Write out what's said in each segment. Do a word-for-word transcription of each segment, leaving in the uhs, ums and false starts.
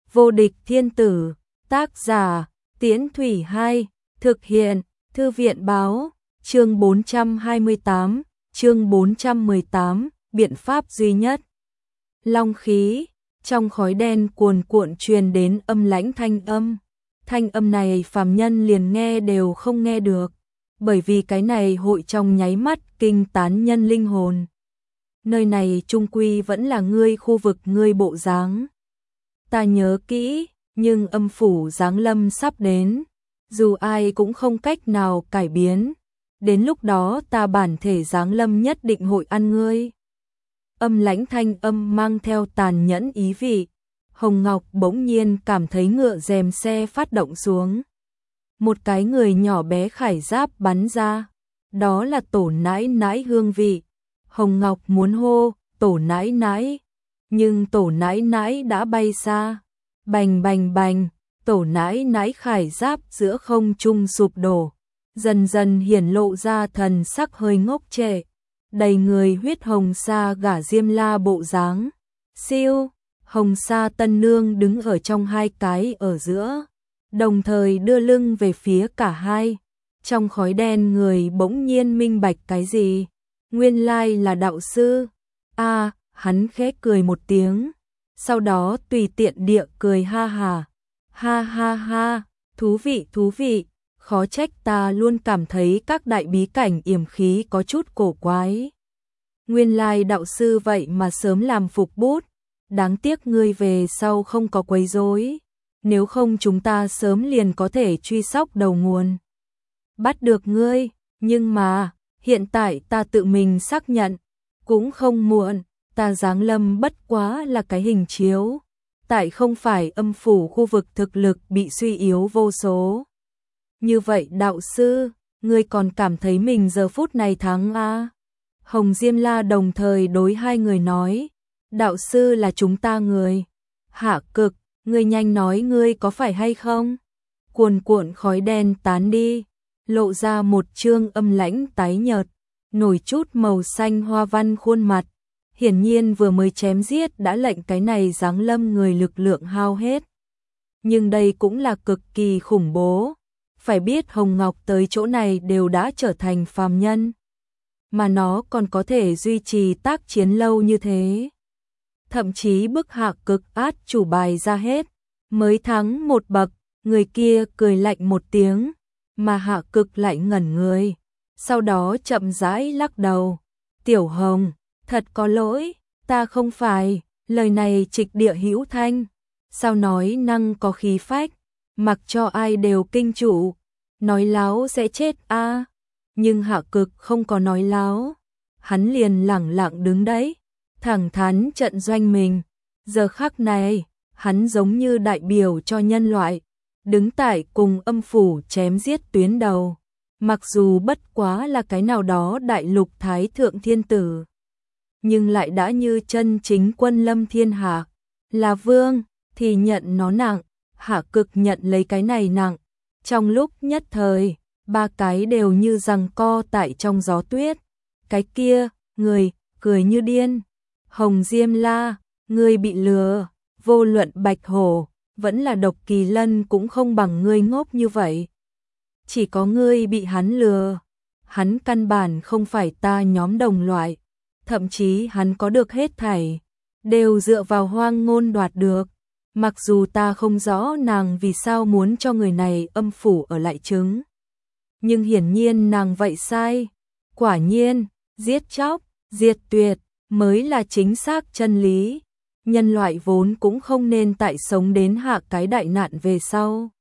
Vô địch thiên tử, tác giả, Tiễn Thủy Hai, thực hiện, Thư viện báo, chương bốn trăm hai mươi tám, chương bốn trăm mười tám, biện pháp duy nhất. Long khí, trong khói đen cuồn cuộn truyền đến âm lãnh thanh âm. Thanh âm này phàm nhân liền nghe đều không nghe được, bởi vì cái này hội trong nháy mắt kinh tán nhân linh hồn. Nơi này trung quy vẫn là ngươi khu vực ngươi bộ dáng. Ta nhớ kỹ, nhưng âm phủ giáng lâm sắp đến, dù ai cũng không cách nào cải biến. Đến lúc đó ta bản thể giáng lâm nhất định hội ăn ngươi. Âm lãnh thanh âm mang theo tàn nhẫn ý vị. Hồng Ngọc bỗng nhiên cảm thấy ngựa rèm xe phát động xuống. Một cái người nhỏ bé khải giáp bắn ra. Đó là tổ nãi nãi hương vị. Hồng Ngọc muốn hô, tổ nãi nãi. Nhưng tổ nãi nãi đã bay xa. Bành bành bành, tổ nãi nãi khải giáp giữa không trung sụp đổ. Dần dần hiển lộ ra thần sắc hơi ngốc trệ. Đầy người huyết hồng sa gả Diêm La bộ dáng. Siêu, hồng sa tân nương đứng ở trong hai cái ở giữa. Đồng thời đưa lưng về phía cả hai. Trong khói đen người bỗng nhiên minh bạch cái gì? Nguyên lai là đạo sư. A, à, hắn khẽ cười một tiếng. Sau đó tùy tiện địa cười ha hà. Ha ha ha, thú vị thú vị. Khó trách ta luôn cảm thấy các đại bí cảnh yểm khí có chút cổ quái. Nguyên lai đạo sư vậy mà sớm làm phục bút. Đáng tiếc ngươi về sau không có quấy rối. Nếu không chúng ta sớm liền có thể truy sóc đầu nguồn. Bắt được ngươi, nhưng mà, hiện tại ta tự mình xác nhận. Cũng không muộn, ta giáng lâm bất quá là cái hình chiếu. Tại không phải âm phủ khu vực thực lực bị suy yếu vô số. Như vậy đạo sư, ngươi còn cảm thấy mình giờ phút này thắng a? Hồng Diêm La đồng thời đối hai người nói, đạo sư là chúng ta người. Hạ Cực, ngươi nhanh nói ngươi có phải hay không? Cuồn cuộn khói đen tán đi, lộ ra một trương âm lãnh tái nhợt, nổi chút màu xanh hoa văn khuôn mặt. Hiển nhiên vừa mới chém giết đã lệnh cái này giáng lâm người lực lượng hao hết. Nhưng đây cũng là cực kỳ khủng bố. Phải biết Hồng Ngọc tới chỗ này đều đã trở thành phàm nhân. Mà nó còn có thể duy trì tác chiến lâu như thế. Thậm chí bức Hạ Cực át chủ bài ra hết. Mới thắng một bậc, người kia cười lạnh một tiếng. Mà Hạ Cực lại ngẩn người. Sau đó chậm rãi lắc đầu. Tiểu Hồng, thật có lỗi, ta không phải. Lời này trịch địa hữu thanh. Sao nói năng có khí phách. Mặc cho ai đều kinh trụ. Nói láo sẽ chết a. À. Nhưng Hạ Cực không có nói láo. Hắn liền lẳng lặng đứng đấy, thẳng thắn trận doanh mình. Giờ khắc này, hắn giống như đại biểu cho nhân loại, đứng tại cùng âm phủ chém giết tuyến đầu. Mặc dù bất quá là cái nào đó đại lục thái thượng thiên tử, nhưng lại đã như chân chính quân lâm thiên hạ. Là vương, thì nhận nó nặng. Hạ Cực nhận lấy cái này nặng. Trong lúc nhất thời, ba cái đều như giằng co tại trong gió tuyết. Cái kia, người, cười như điên. Hồng Diêm La, ngươi bị lừa. Vô luận Bạch Hổ, vẫn là Độc Kỳ Lân cũng không bằng ngươi ngốc như vậy. Chỉ có ngươi bị hắn lừa. Hắn căn bản không phải ta nhóm đồng loại. Thậm chí hắn có được hết thảy, đều dựa vào Hoang Ngôn đoạt được. Mặc dù ta không rõ nàng vì sao muốn cho người này âm phủ ở lại trứng. Nhưng hiển nhiên nàng vậy sai. Quả nhiên, giết chóc, diệt tuyệt, mới là chính xác chân lý. Nhân loại vốn cũng không nên tại sống đến hạ cái đại nạn về sau.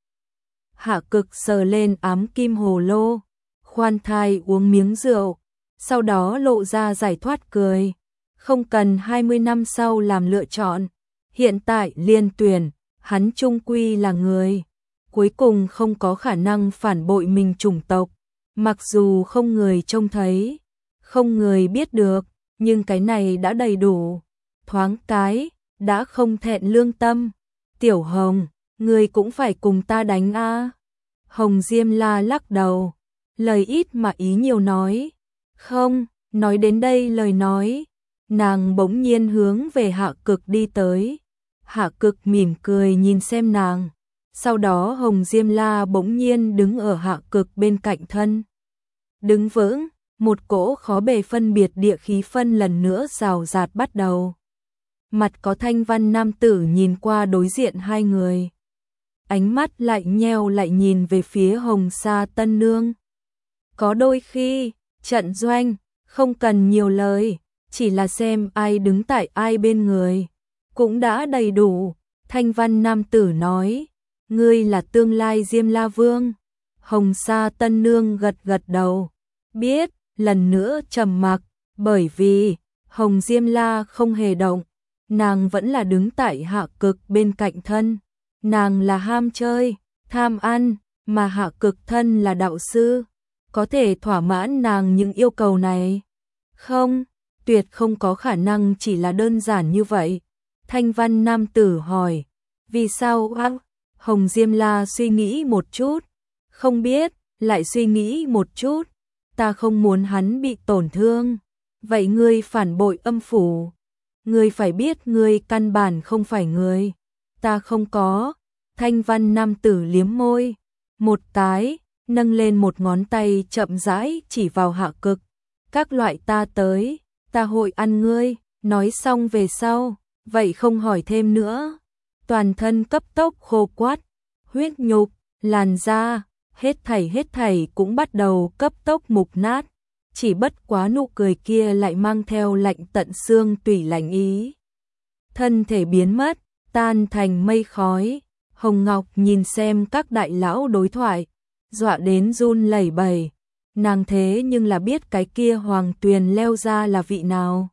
Hạ Cực sờ lên ám kim hồ lô, khoan thai uống miếng rượu, sau đó lộ ra giải thoát cười. Không cần hai mươi năm sau làm lựa chọn. Hiện tại liên tuyển, hắn trung quy là người. Cuối cùng không có khả năng phản bội mình chủng tộc. Mặc dù không người trông thấy, không người biết được, nhưng cái này đã đầy đủ. Thoáng cái, đã không thẹn lương tâm. Tiểu Hồng, người cũng phải cùng ta đánh a. À. Hồng Diêm La lắc đầu, lời ít mà ý nhiều nói. Không, nói đến đây lời nói, nàng bỗng nhiên hướng về Hạ Cực đi tới. Hạ Cực mỉm cười nhìn xem nàng. Sau đó Hồng Diêm La bỗng nhiên đứng ở Hạ Cực bên cạnh thân. Đứng vững, một cỗ khó bề phân biệt địa khí phân lần nữa rào rạt bắt đầu. Mặt có thanh văn nam tử nhìn qua đối diện hai người. Ánh mắt lại nheo lại nhìn về phía Hồng Sa Tân Nương. Có đôi khi, trận doanh, không cần nhiều lời, chỉ là xem ai đứng tại ai bên người. Cũng đã đầy đủ, thanh văn nam tử nói, ngươi là tương lai Diêm La Vương. Hồng Sa Tân Nương gật gật đầu, biết, lần nữa trầm mặc, bởi vì Hồng Diêm La không hề động, nàng vẫn là đứng tại Hạ Cực bên cạnh thân. Nàng là ham chơi, tham ăn, mà Hạ Cực thân là đạo sư, có thể thỏa mãn nàng những yêu cầu này. Không, tuyệt không có khả năng chỉ là đơn giản như vậy. Thanh văn nam tử hỏi, vì sao á? Hồng Diêm La suy nghĩ một chút, không biết, lại suy nghĩ một chút, ta không muốn hắn bị tổn thương. Vậy ngươi phản bội âm phủ, ngươi phải biết ngươi căn bản không phải người. Ta không có. Thanh văn nam tử liếm môi, một cái, nâng lên một ngón tay chậm rãi chỉ vào Hạ Cực. Các loại ta tới, ta hội ăn ngươi. Nói xong về sau, vậy không hỏi thêm nữa. Toàn thân cấp tốc khô quắt, huyết nhục, làn da, hết thảy hết thảy cũng bắt đầu cấp tốc mục nát. Chỉ bất quá nụ cười kia lại mang theo lạnh tận xương tủy lạnh ý. Thân thể biến mất, tan thành mây khói. Hồng Ngọc nhìn xem các đại lão đối thoại, dọa đến run lẩy bẩy. Nàng thế nhưng là biết cái kia Hoàng Tuyền leo ra là vị nào.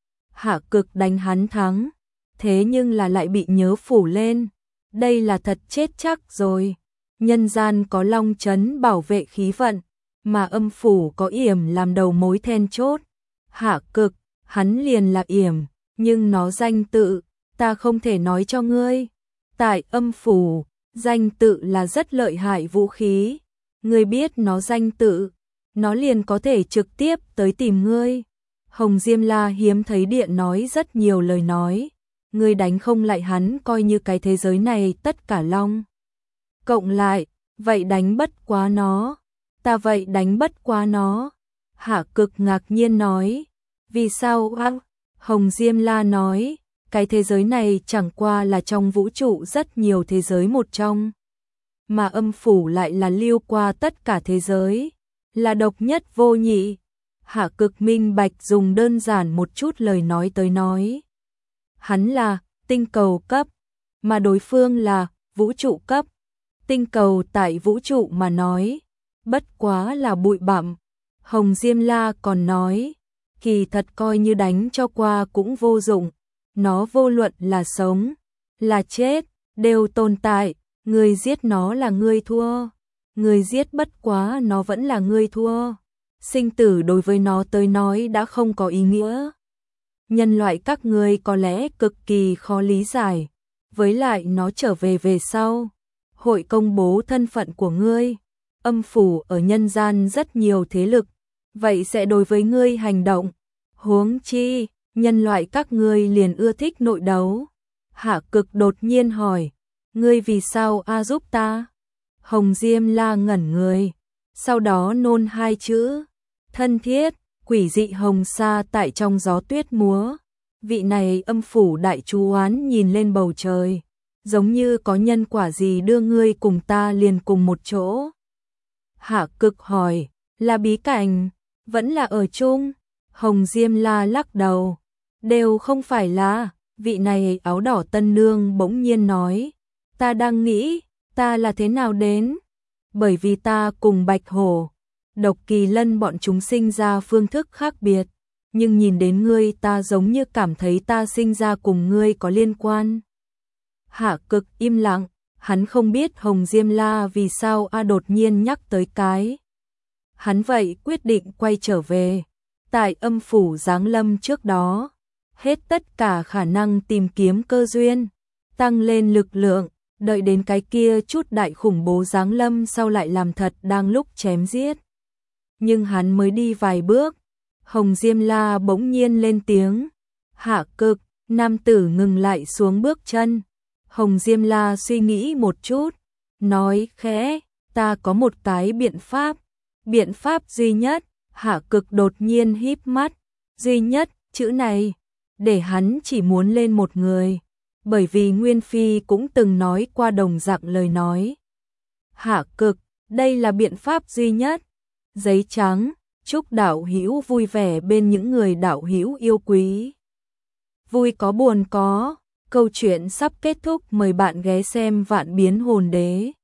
Hạ Cực đánh hắn thắng, thế nhưng là lại bị nhớ phủ lên. Đây là thật chết chắc rồi. Nhân gian có Long Chấn bảo vệ khí vận, mà âm phủ có yểm làm đầu mối then chốt. Hạ Cực, hắn liền là yểm, nhưng nó danh tự, ta không thể nói cho ngươi. Tại âm phủ, danh tự là rất lợi hại vũ khí. Ngươi biết nó danh tự, nó liền có thể trực tiếp tới tìm ngươi. Hồng Diêm La hiếm thấy điện nói rất nhiều lời nói. Ngươi đánh không lại hắn coi như cái thế giới này tất cả long cộng lại, vậy đánh bất quá nó. Ta vậy đánh bất quá nó. Hạ Cực ngạc nhiên nói, vì sao á? Hồng Diêm La nói, cái thế giới này chẳng qua là trong vũ trụ rất nhiều thế giới một trong, mà âm phủ lại là lưu qua tất cả thế giới, là độc nhất vô nhị. Hạ Cực minh bạch dùng đơn giản một chút lời nói tới nói. Hắn là tinh cầu cấp, mà đối phương là vũ trụ cấp. Tinh cầu tại vũ trụ mà nói, bất quá là bụi bặm. Hồng Diêm La còn nói, kỳ thật coi như đánh cho qua cũng vô dụng. Nó vô luận là sống, là chết, đều tồn tại. Người giết nó là ngươi thua. Người giết bất quá nó vẫn là ngươi thua. Sinh tử đối với nó tới nói đã không có ý nghĩa. Nhân loại các ngươi có lẽ cực kỳ khó lý giải. Với lại nó trở về về sau, hội công bố thân phận của ngươi. Âm phủ ở nhân gian rất nhiều thế lực, vậy sẽ đối với ngươi hành động. Huống chi, nhân loại các ngươi liền ưa thích nội đấu. Hạ Cực đột nhiên hỏi, ngươi vì sao a giúp ta? Hồng Diêm La ngẩn người, sau đó nôn hai chữ, thân thiết. Quỷ dị hồng sa tại trong gió tuyết múa. Vị này âm phủ đại chú oán nhìn lên bầu trời, giống như có nhân quả gì đưa ngươi cùng ta liền cùng một chỗ. Hạ Cực hỏi, là bí cảnh, vẫn là ở chung? Hồng Diêm La lắc đầu, đều không phải là. Vị này áo đỏ tân nương bỗng nhiên nói, ta đang nghĩ, ta là thế nào đến? Bởi vì ta cùng Bạch Hổ, Độc Kỳ Lân bọn chúng sinh ra phương thức khác biệt, nhưng nhìn đến ngươi ta giống như cảm thấy ta sinh ra cùng ngươi có liên quan. Hạ Cực im lặng, hắn không biết Hồng Diêm La vì sao a đột nhiên nhắc tới cái. Hắn vậy quyết định quay trở về. Tại âm phủ giáng lâm trước đó, hết tất cả khả năng tìm kiếm cơ duyên, tăng lên lực lượng, đợi đến cái kia chút đại khủng bố giáng lâm sau lại làm thật đang lúc chém giết. Nhưng hắn mới đi vài bước, Hồng Diêm La bỗng nhiên lên tiếng, Hạ Cực, Nam tử ngừng lại xuống bước chân. Hồng Diêm La suy nghĩ một chút, nói khẽ, ta có một cái biện pháp. Biện pháp duy nhất. Hạ Cực đột nhiên híp mắt. Duy nhất, chữ này, để hắn chỉ muốn lên một người. Bởi vì Nguyên Phi cũng từng nói qua đồng dạng lời nói. Hạ Cực, đây là biện pháp duy nhất. Giấy trắng, chúc đạo hữu vui vẻ bên những người đạo hữu yêu quý. Vui có buồn có, câu chuyện sắp kết thúc, mời bạn ghé xem Vạn Biến Hồn Đế.